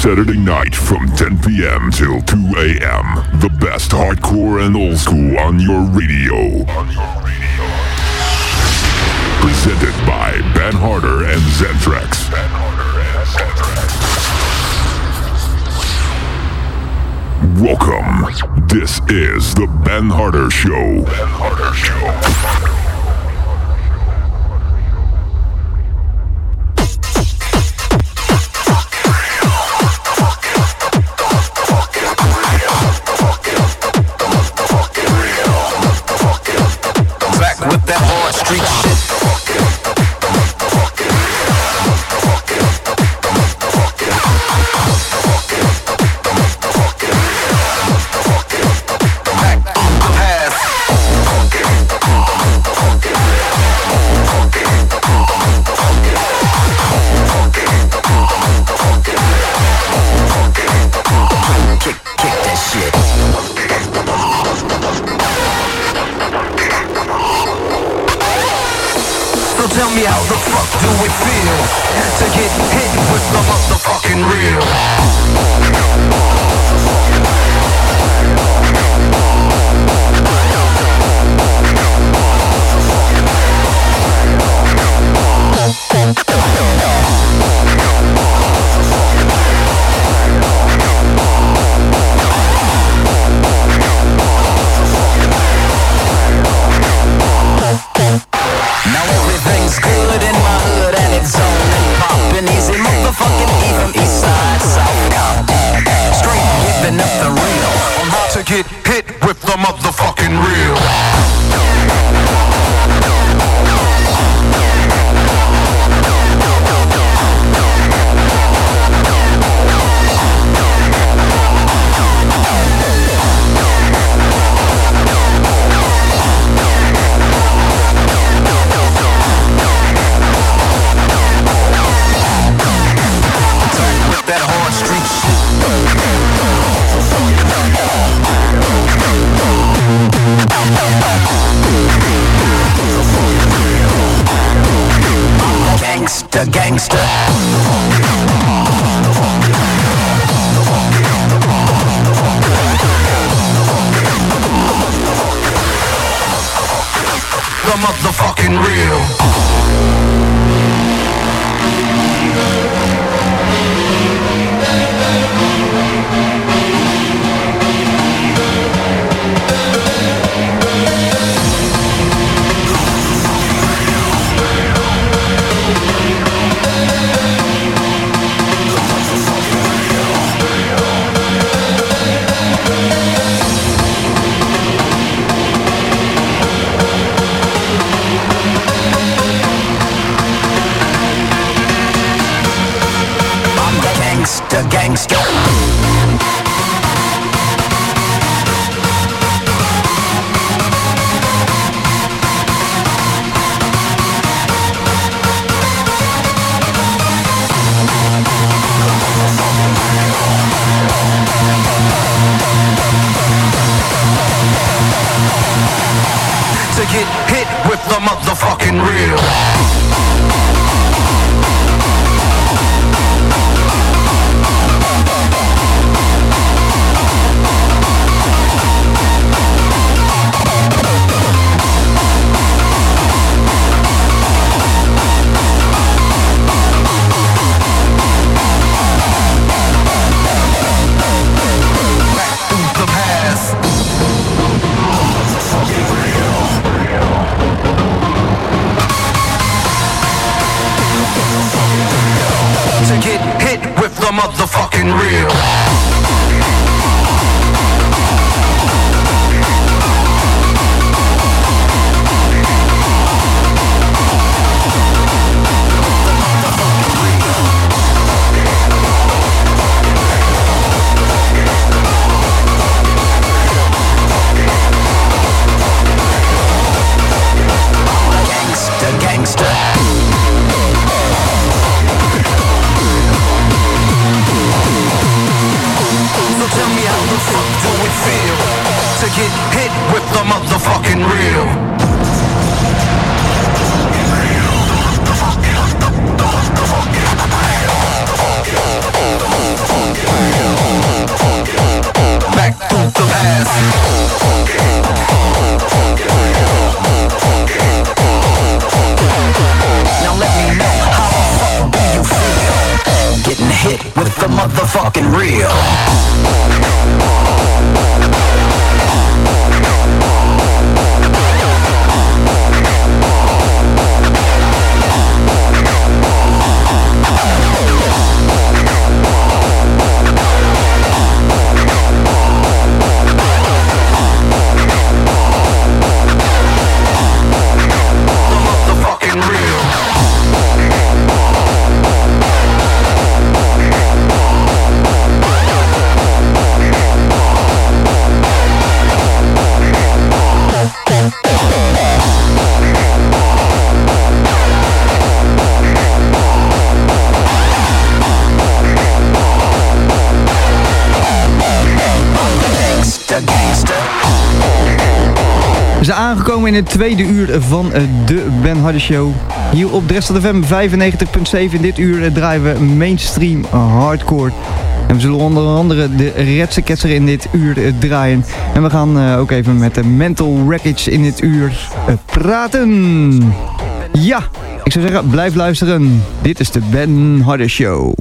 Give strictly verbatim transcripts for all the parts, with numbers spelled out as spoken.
Saturday night from ten p.m. till two a.m. The best hardcore and old school on your radio. Presented by Ben Harder and Zentrax. Welcome. This is the Ben Harder Show. Ben Harder Show. Gangster. it with the motherfucking real. We zijn aangekomen in het tweede uur van de Ben Hardy Show. Hier op Dresden F M vijfennegentig komma zeven. In dit uur draaien we mainstream hardcore. En we zullen onder andere de Redse Ketser in dit uur draaien. En we gaan uh, ook even met de Mental Wreckage in dit uur uh, praten. Ja, ik zou zeggen, blijf luisteren. Dit is de Ben Hardy Show.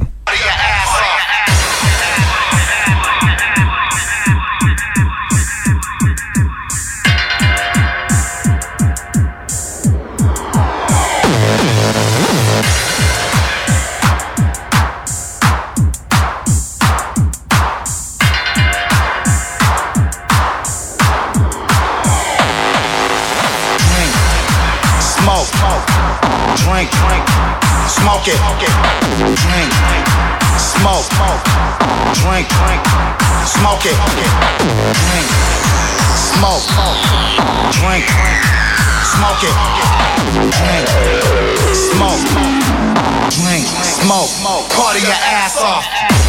Smoke it, drink, smoke, drink, smoke it, drink, smoke, drink, smoke it, drink, smoke, drink, smoke, party your ass off.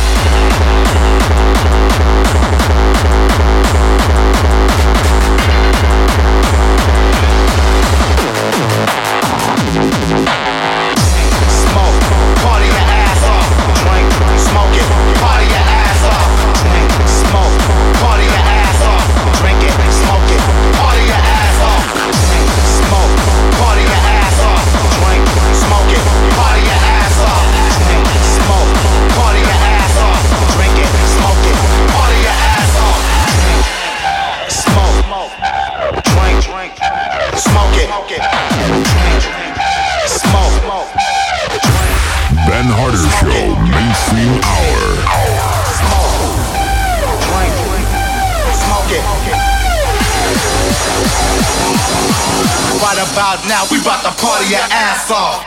Ben Harder Show, Mainstream Hour. Right about now, we bout to party your ass off.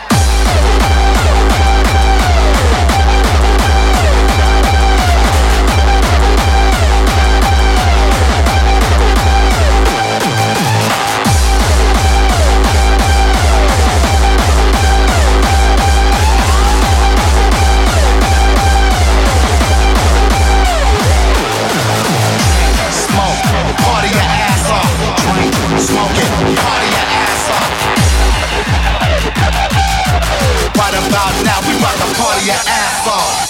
Party your ass off, drink, smoke it, party your ass off. Right about now, we rock the party your ass off.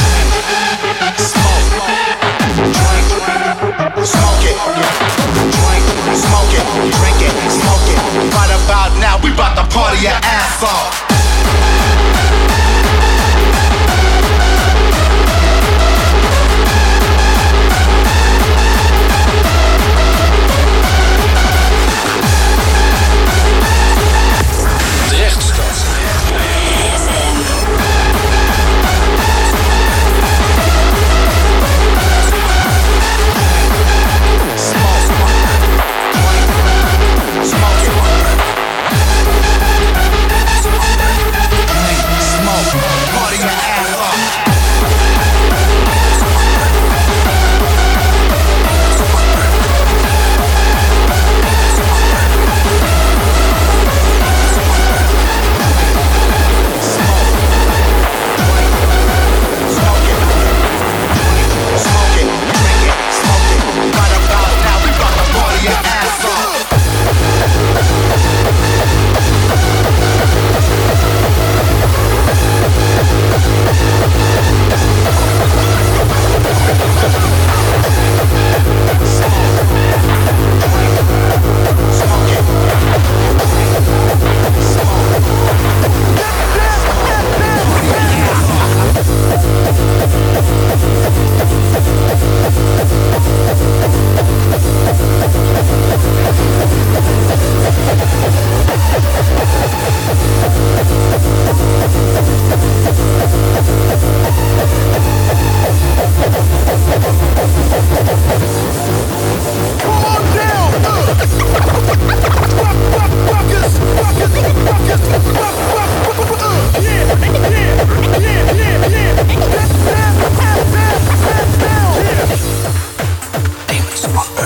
Smoke it.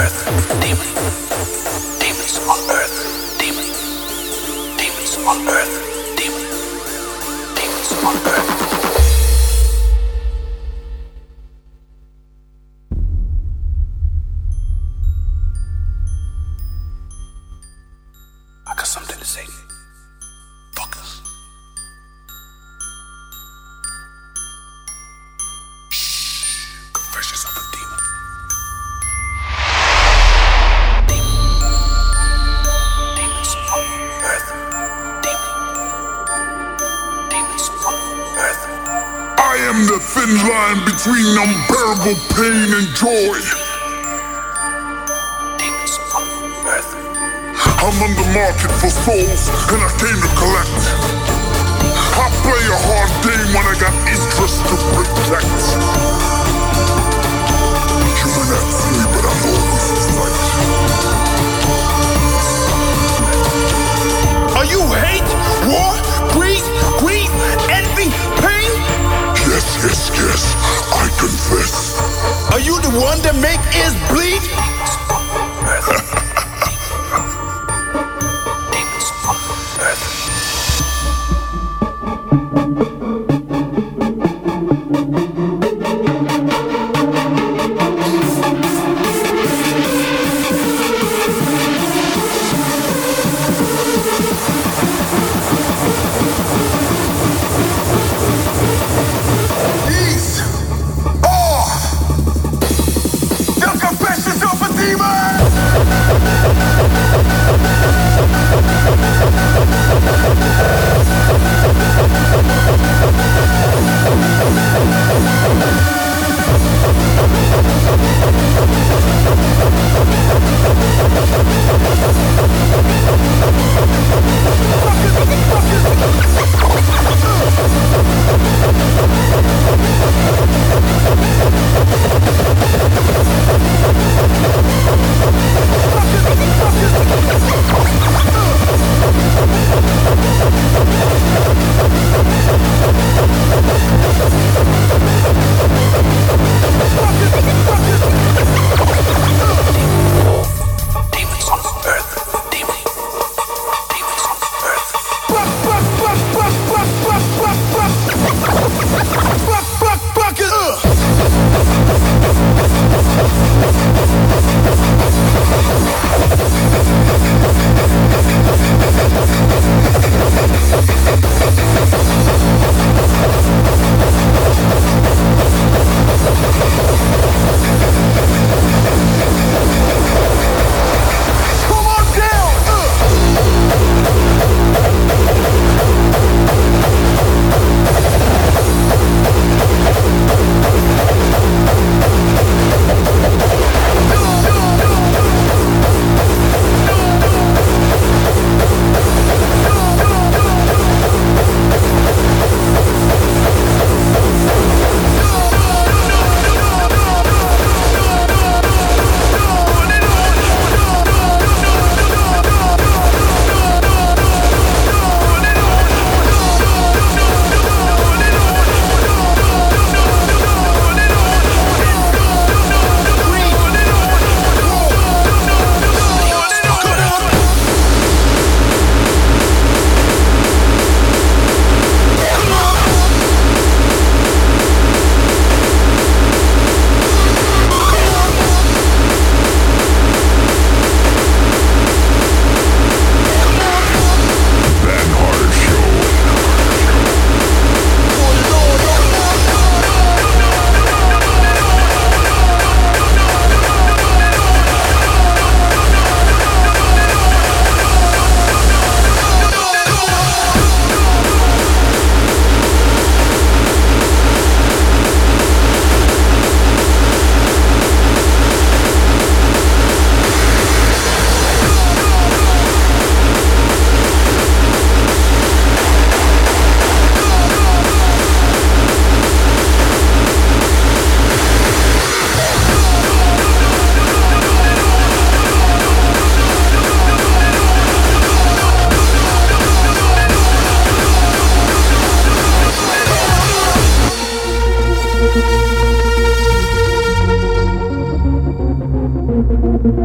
earth, demon. Demons on earth, demon. Demons on earth, demon. Demons on earth. I got something to say. Fuckers. Shh. Confess yourself a demon. Demon. Demons on earth. Demon. Demons on earth. I am the thin line between unbearable pain and joy. Demons on earth. I'm on the market for souls, and I came to collect. I play a hard game when I got interest to protect. You may not see me, but I'm always in sight. Are you hate, war, greed, grief, envy, pain? Yes, yes, yes, I confess. Are you the one that make ears bleed?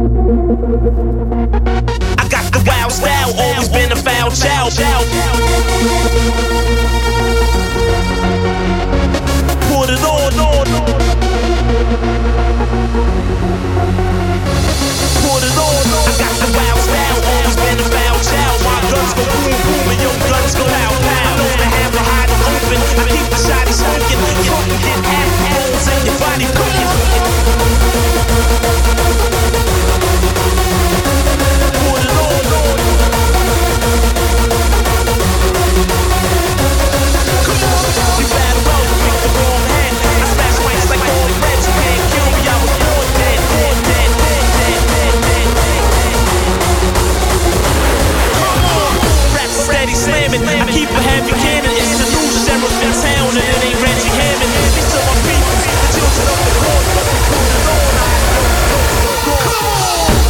I got the wild style, always been a foul child. Put it on, on, on. Put it on, on. I got the wild style, always been a foul child. My guns go boom, boom, and your guns go pow, pow. Know the hammer hide and open, I keep the shotty smoking. Drunk and get half holes and your body cooking. Put it on, on. Come on, you bad road, pick the wrong hand. I smash mics like all the reds. You can't kill me, I was born dead, born dead, dead, dead, dead, dead, dead, dead. Come on, rap steady slamming. I keep a heavy cannon. It's the new sheriff in town, and it ain't Reggie Hammond. These are my people, the children of the court. Put it on, come on.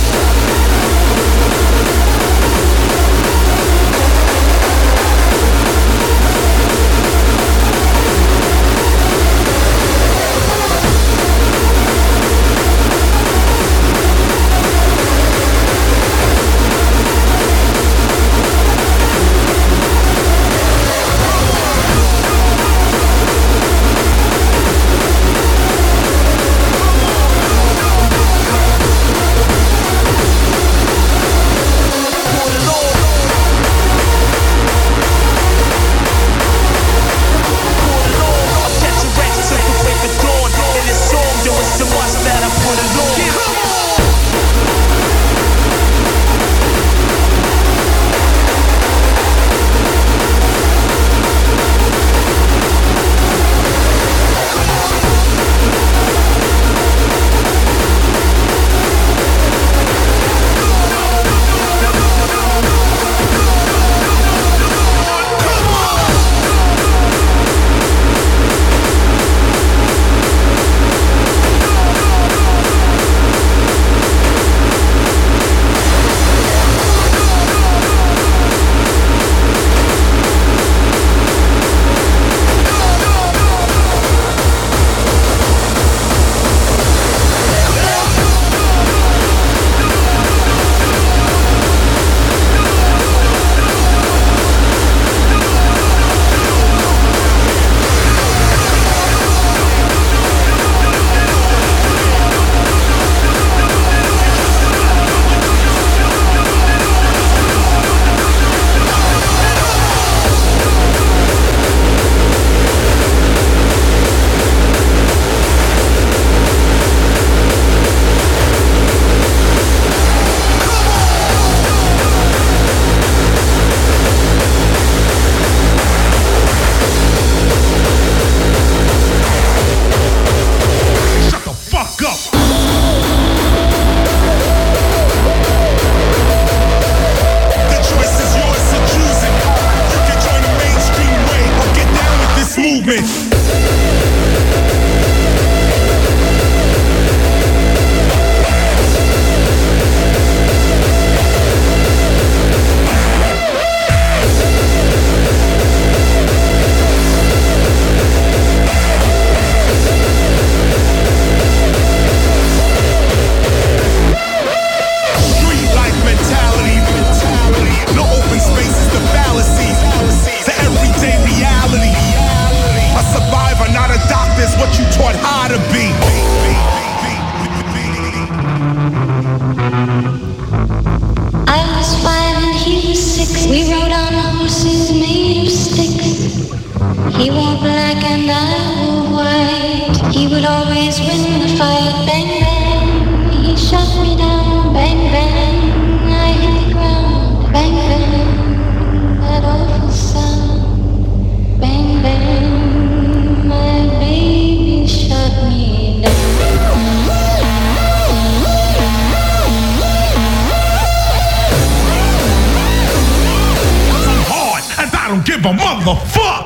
Give a motherfucker!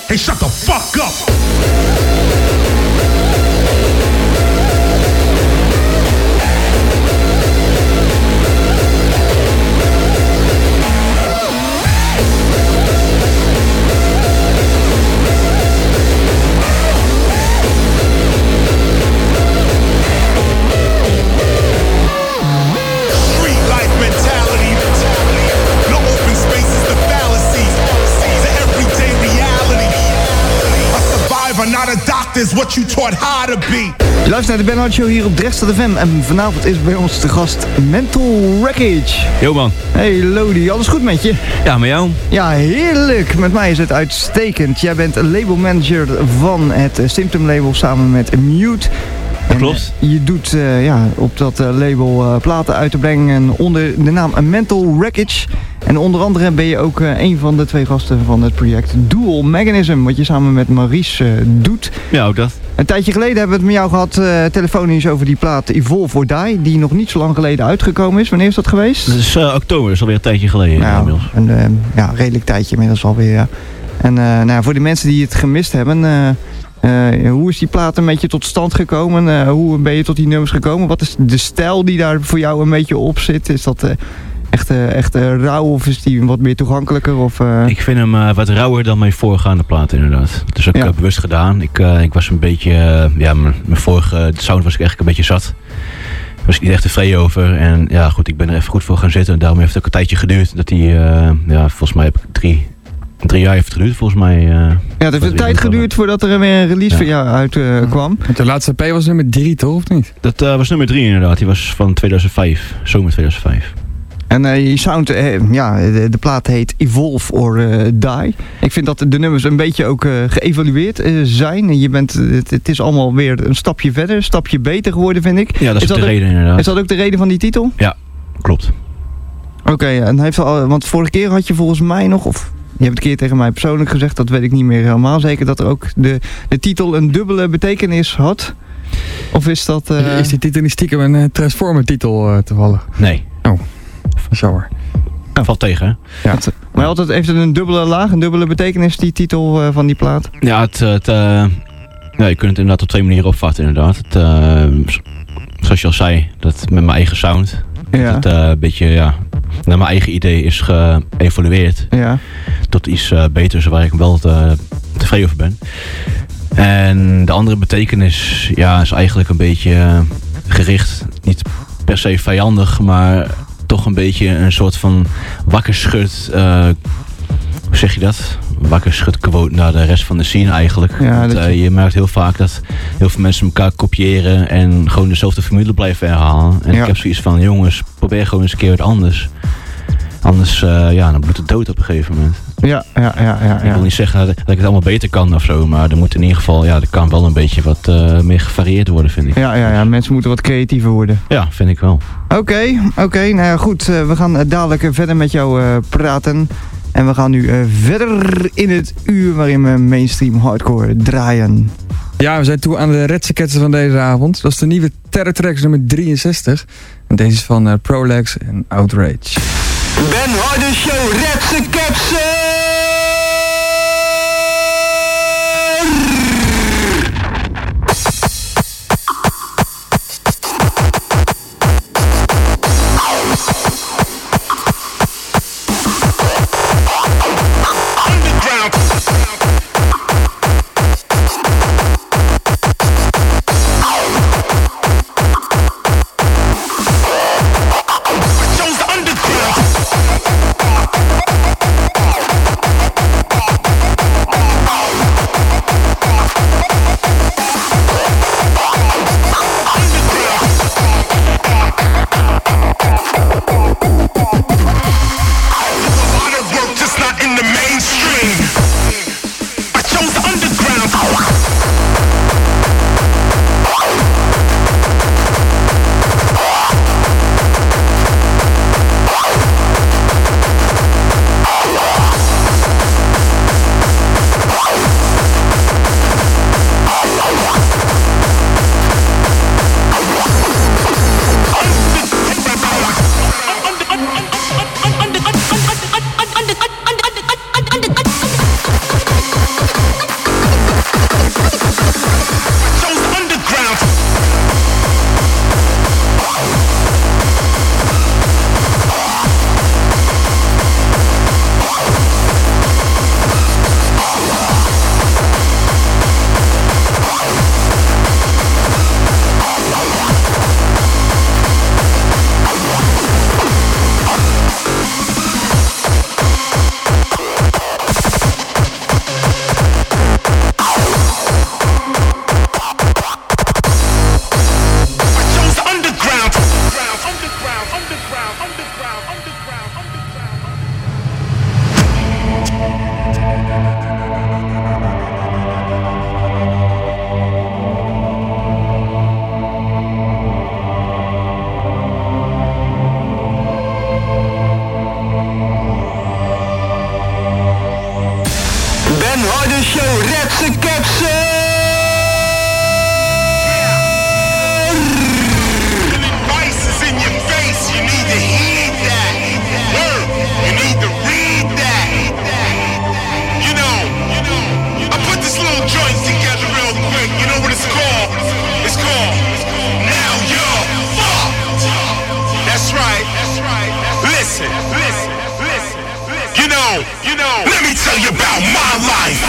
Hey, shut the fuck up! Not a doctor is what you taught how to be. Je luistert naar de Ben Hart Show hier op Dresden F M. En vanavond is bij ons te gast Mental Wreckage. Yo man. Hey Lodi, alles goed met je? Ja, met jou? Ja, heerlijk. Met mij is het uitstekend. Jij bent labelmanager van het Symptom label samen met Mute. Dat klopt. En, uh, je doet uh, ja, op dat uh, label uh, platen uit te brengen onder de naam Mental Wreckage. En onder andere ben je ook uh, een van de twee gasten van het project Dual Mechanism, wat je samen met Maurice uh, doet. Ja, ook dat. Een tijdje geleden hebben we het met jou gehad, uh, telefonisch, over die plaat Evolve or Die, die nog niet zo lang geleden uitgekomen is. Wanneer is dat geweest? Dat is uh, oktober, dat is alweer een tijdje geleden. Nou, inmiddels. een uh, ja, redelijk tijdje inmiddels alweer, ja. En uh, nou, voor de mensen die het gemist hebben, uh, uh, hoe is die plaat een beetje tot stand gekomen? Uh, hoe ben je tot die nummers gekomen? Wat is de stijl die daar voor jou een beetje op zit? Is dat... Uh, Echt, uh, echt uh, rauw of is die wat meer toegankelijker? Of, uh... Ik vind hem uh, wat rauwer dan mijn voorgaande platen inderdaad. Dat is ook ja. uh, bewust gedaan. Ik, uh, ik was een beetje, uh, ja, mijn vorige sound was ik eigenlijk een beetje zat. Daar was ik niet echt tevreden over. En ja goed, ik ben er even goed voor gaan zitten. En daarom heeft het ook een tijdje geduurd. Dat die, uh, ja, volgens mij heb ik drie, drie jaar heeft het geduurd volgens mij. Uh, ja, het heeft een tijd geduurd voordat er weer een release ja. van jou uitkwam. Uh, de laatste P was nummer drie toch, of niet? Dat uh, was nummer drie inderdaad. Die was van tweeduizend vijf, zomer tweeduizend vijf. En uh, je sound, uh, ja, de, de plaat heet Evolve or uh, Die. Ik vind dat de nummers een beetje ook uh, geëvalueerd uh, zijn. Je bent, het, het is allemaal weer een stapje verder, een stapje beter geworden, vind ik. Ja, dat is, is ook dat de ook, reden inderdaad. Is dat ook de reden van die titel? Ja, klopt. Oké, okay, en heeft al, want vorige keer had je volgens mij nog, of je hebt een keer tegen mij persoonlijk gezegd, dat weet ik niet meer helemaal zeker, dat er ook de, de titel een dubbele betekenis had. Of is dat... Uh... Is die titel niet stiekem een uh, Transformer titel uh, toevallig? Nee. Oh. Jammer. Oh. Valt tegen, hè? Ja. Het, maar altijd heeft het een dubbele laag, een dubbele betekenis, die titel uh, van die plaat? Ja, het, het, uh, ja, je kunt het inderdaad op twee manieren opvatten, inderdaad. Het, uh, zoals je al zei, dat met mijn eigen sound. Ja. Dat het uh, een beetje, ja, naar mijn eigen idee is geëvolueerd. Ja. Tot iets uh, beters waar ik wel te, tevreden over ben. En de andere betekenis, ja, is eigenlijk een beetje uh, gericht, niet per se vijandig, maar toch een beetje een soort van wakkerschud, uh, hoe zeg je dat? Wakkerschud quote naar de rest van de scene eigenlijk. Ja, Want, uh, je... je merkt heel vaak dat heel veel mensen elkaar kopiëren en gewoon dezelfde formule blijven herhalen. En ja. ik heb zoiets van, jongens, probeer gewoon eens een keer wat anders. Anders, uh, ja, dan bloedt het dood op een gegeven moment. Ja, ja, ja, ja, ja. Ik wil niet zeggen dat ik het allemaal beter kan of zo, maar er moet in ieder geval, ja, er kan wel een beetje wat uh, meer gevarieerd worden, vind ik. Ja, ja, ja, mensen moeten wat creatiever worden. Ja, vind ik wel. Oké, okay, oké, okay, nou ja, goed. Uh, we gaan uh, dadelijk uh, verder met jou uh, praten. En we gaan nu uh, verder in het uur waarin we mainstream hardcore draaien. Ja, we zijn toe aan de redseketsen van deze avond. Dat is de nieuwe Terror Tracks nummer drieënzestig. En deze is van uh, Prolax en Outrage. Ben Harden Show, redseketsen! Underground. tell you about my life.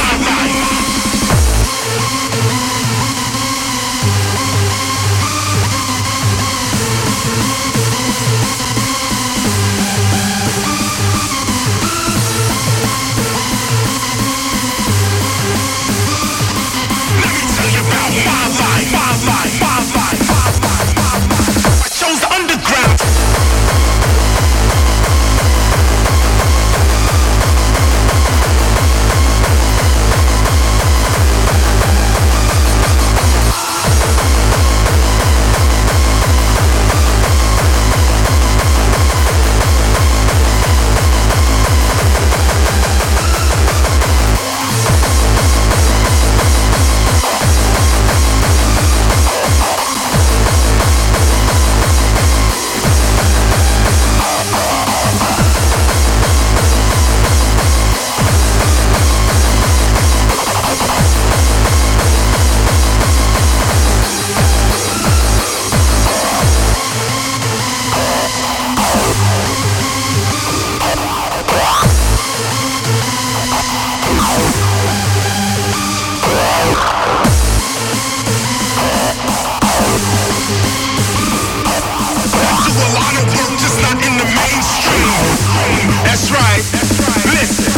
Let me tell you about my life, my life, my life, my life, my life. I chose the underground. That's right. Listen.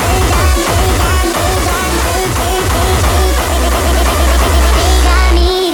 Got me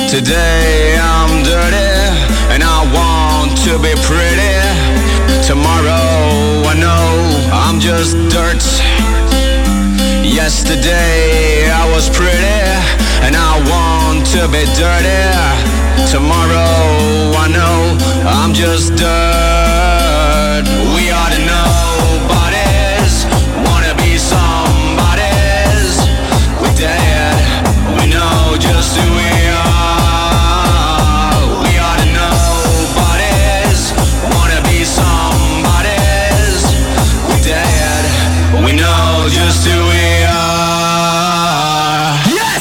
Today I'm dirty and I want to be pretty. Tomorrow I know I'm just dirt. Yesterday I was pretty and I want to be dirty. Tomorrow I know I'm just dirt. We are the nobodies, wanna be somebodies. We're dead, we know just who we are. We are the nobodies, wanna be somebodies. We're dead, we know just who we are. Yes!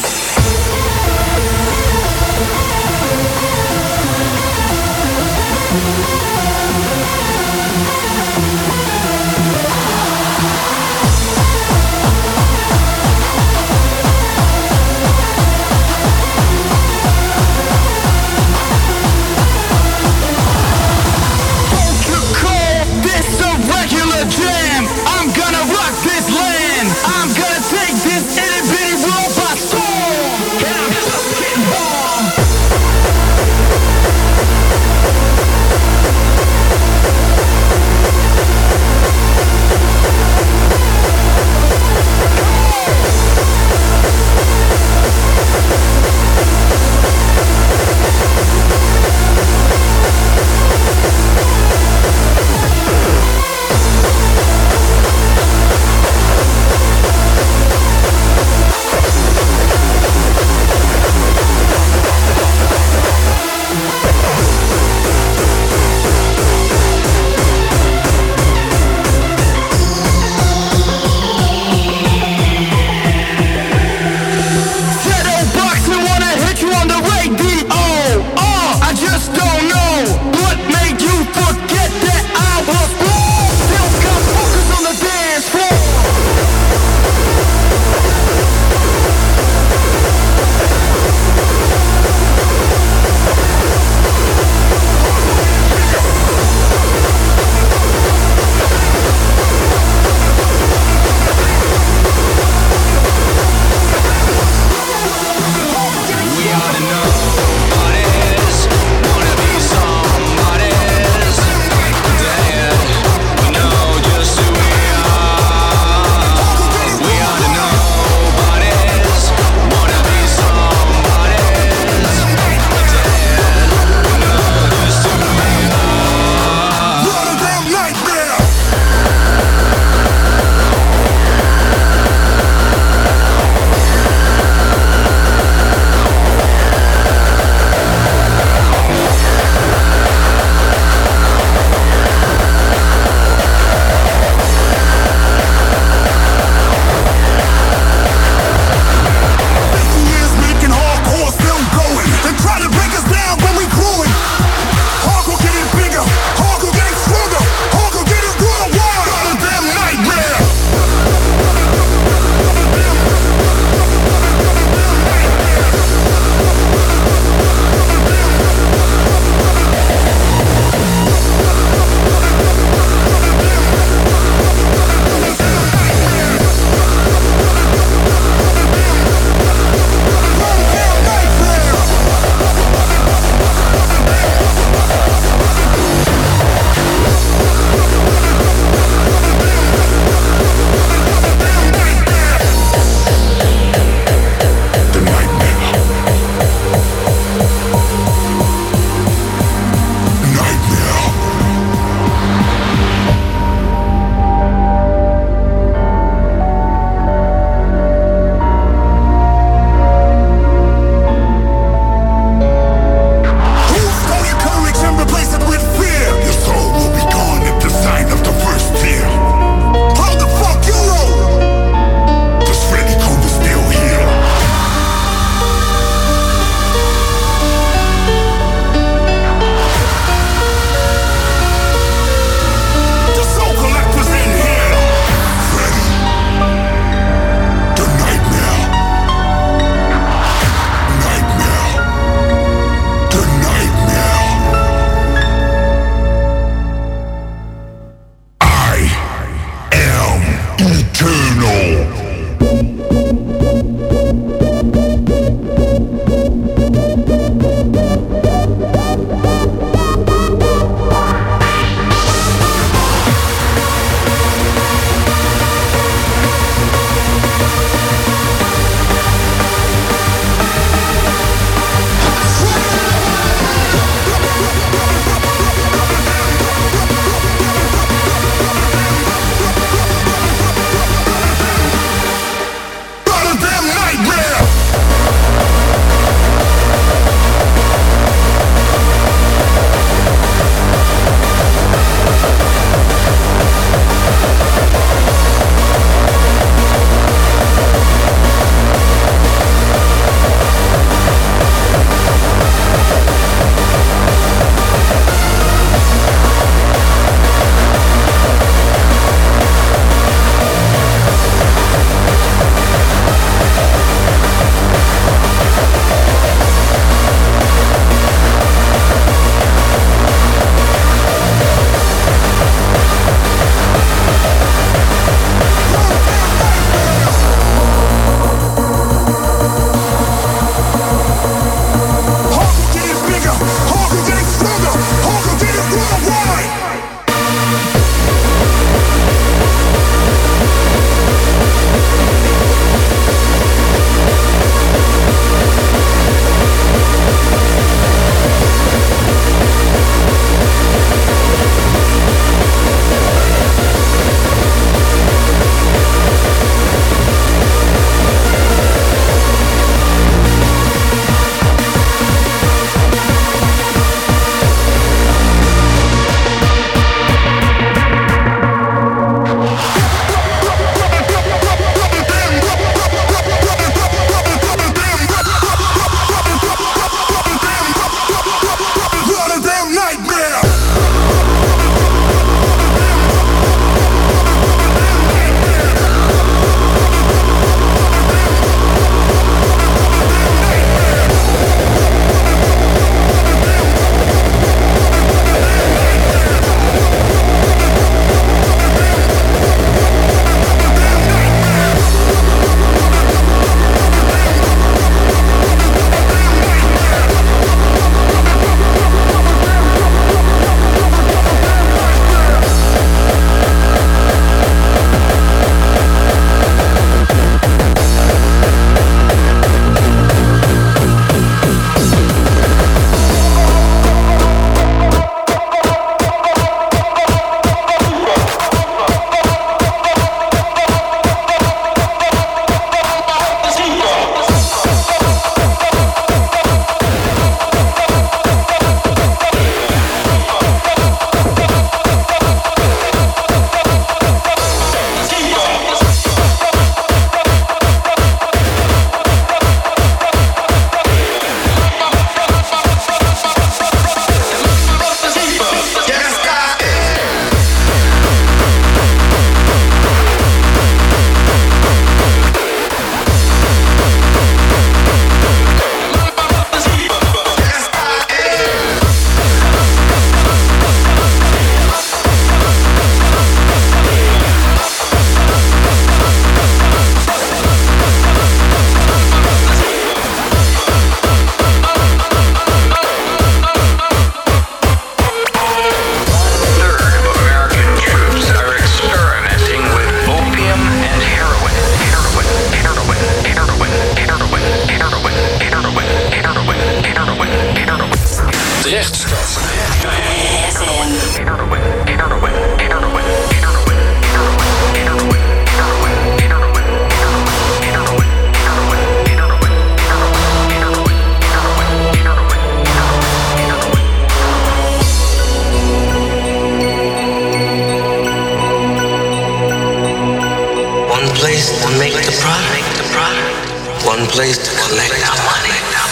make the product, one place to collect our money.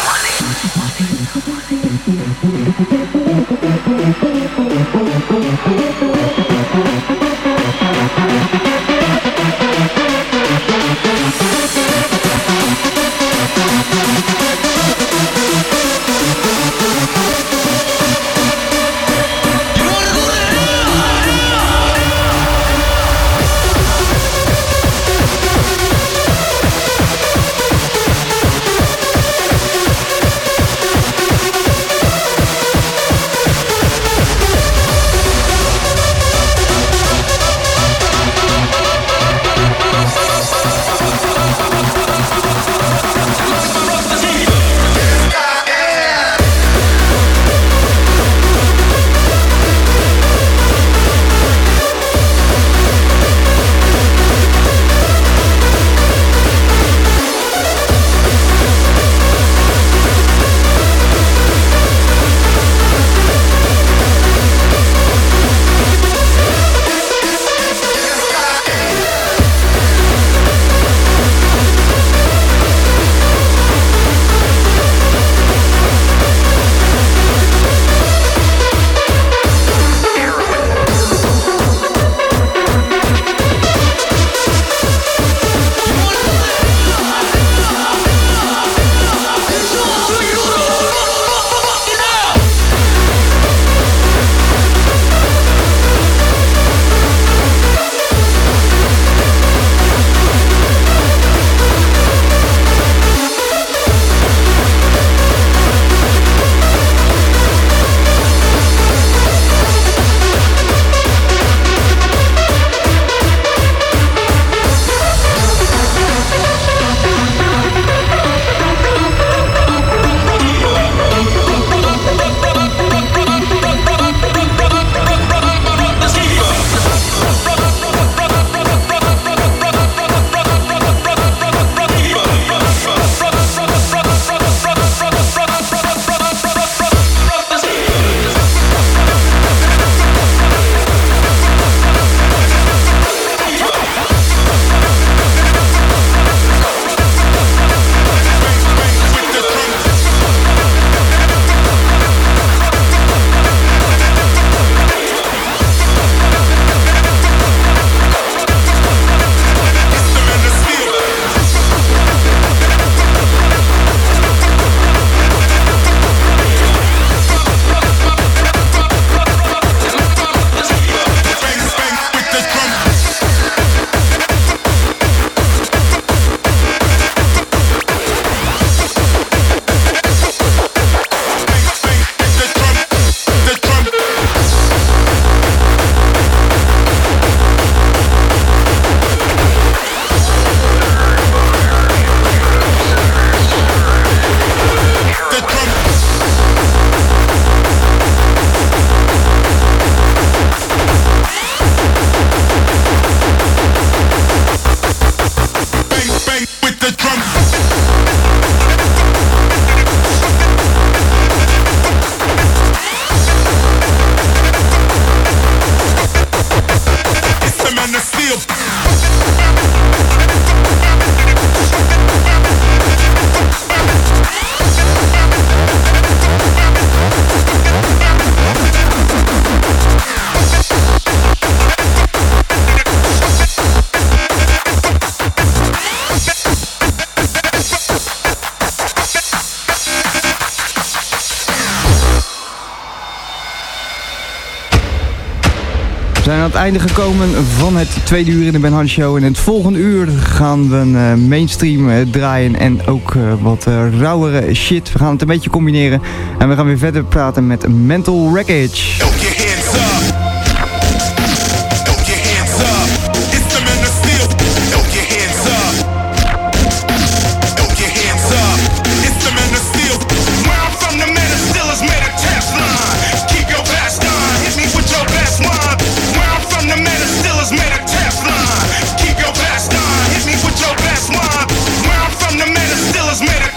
We zijn aan het einde gekomen van het tweede uur in de Ben Hardy Show. In het volgende uur gaan we een uh, mainstream uh, draaien en ook uh, wat uh, rauwere shit. We gaan het een beetje combineren en we gaan weer verder praten met Mental Wreckage.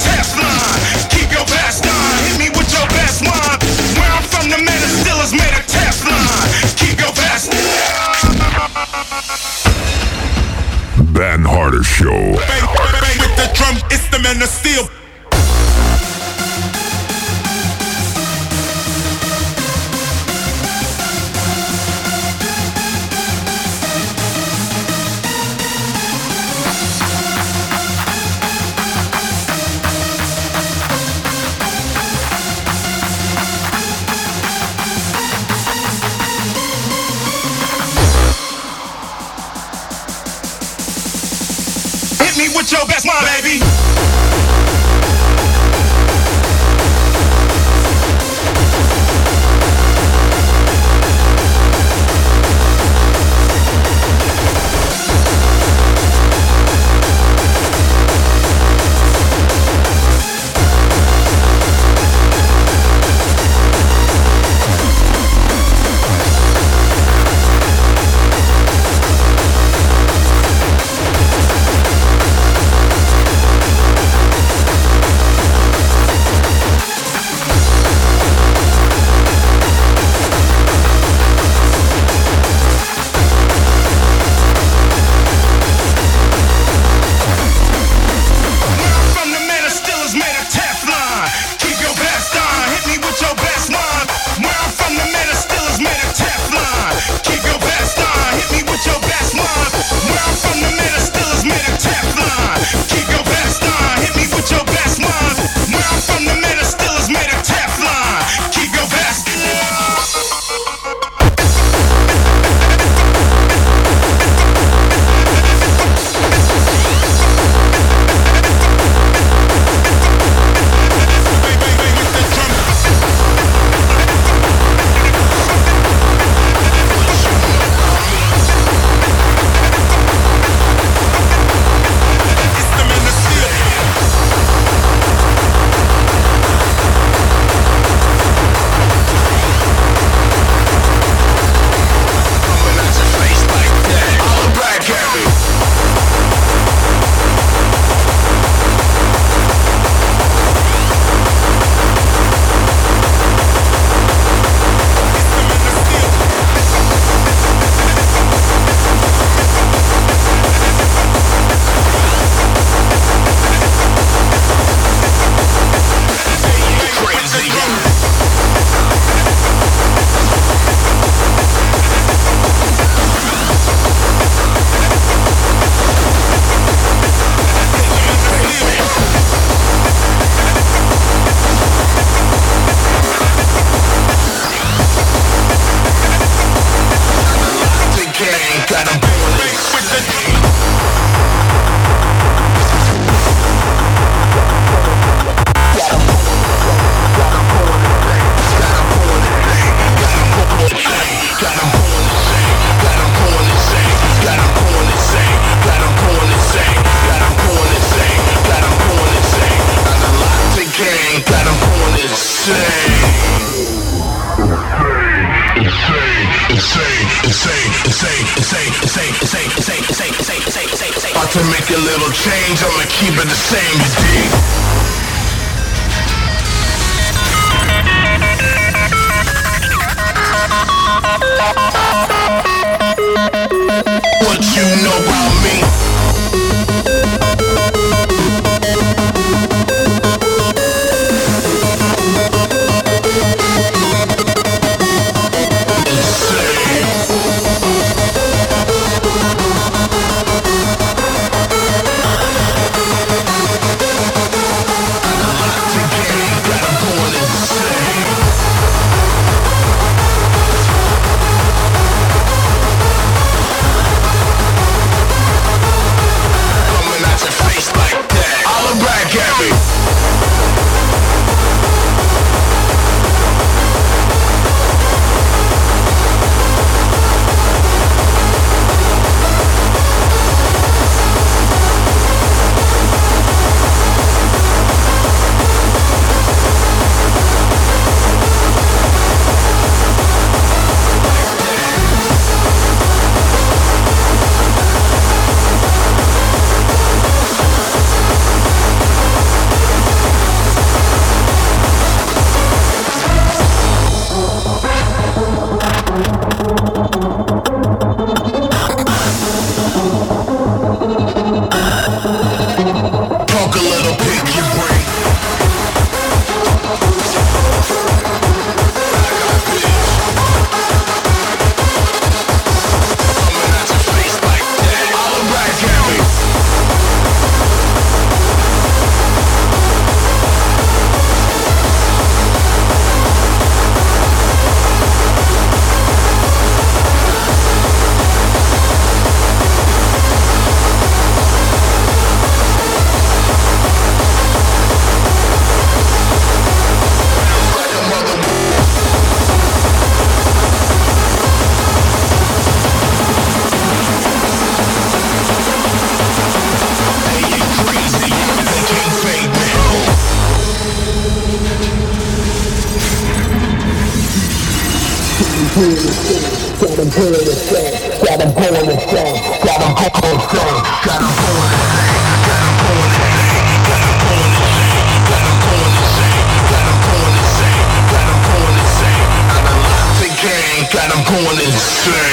Made a Teflon, baby. About to make a little change, I'ma keep it the same, you dig? What you know about me? Got 'em going insane.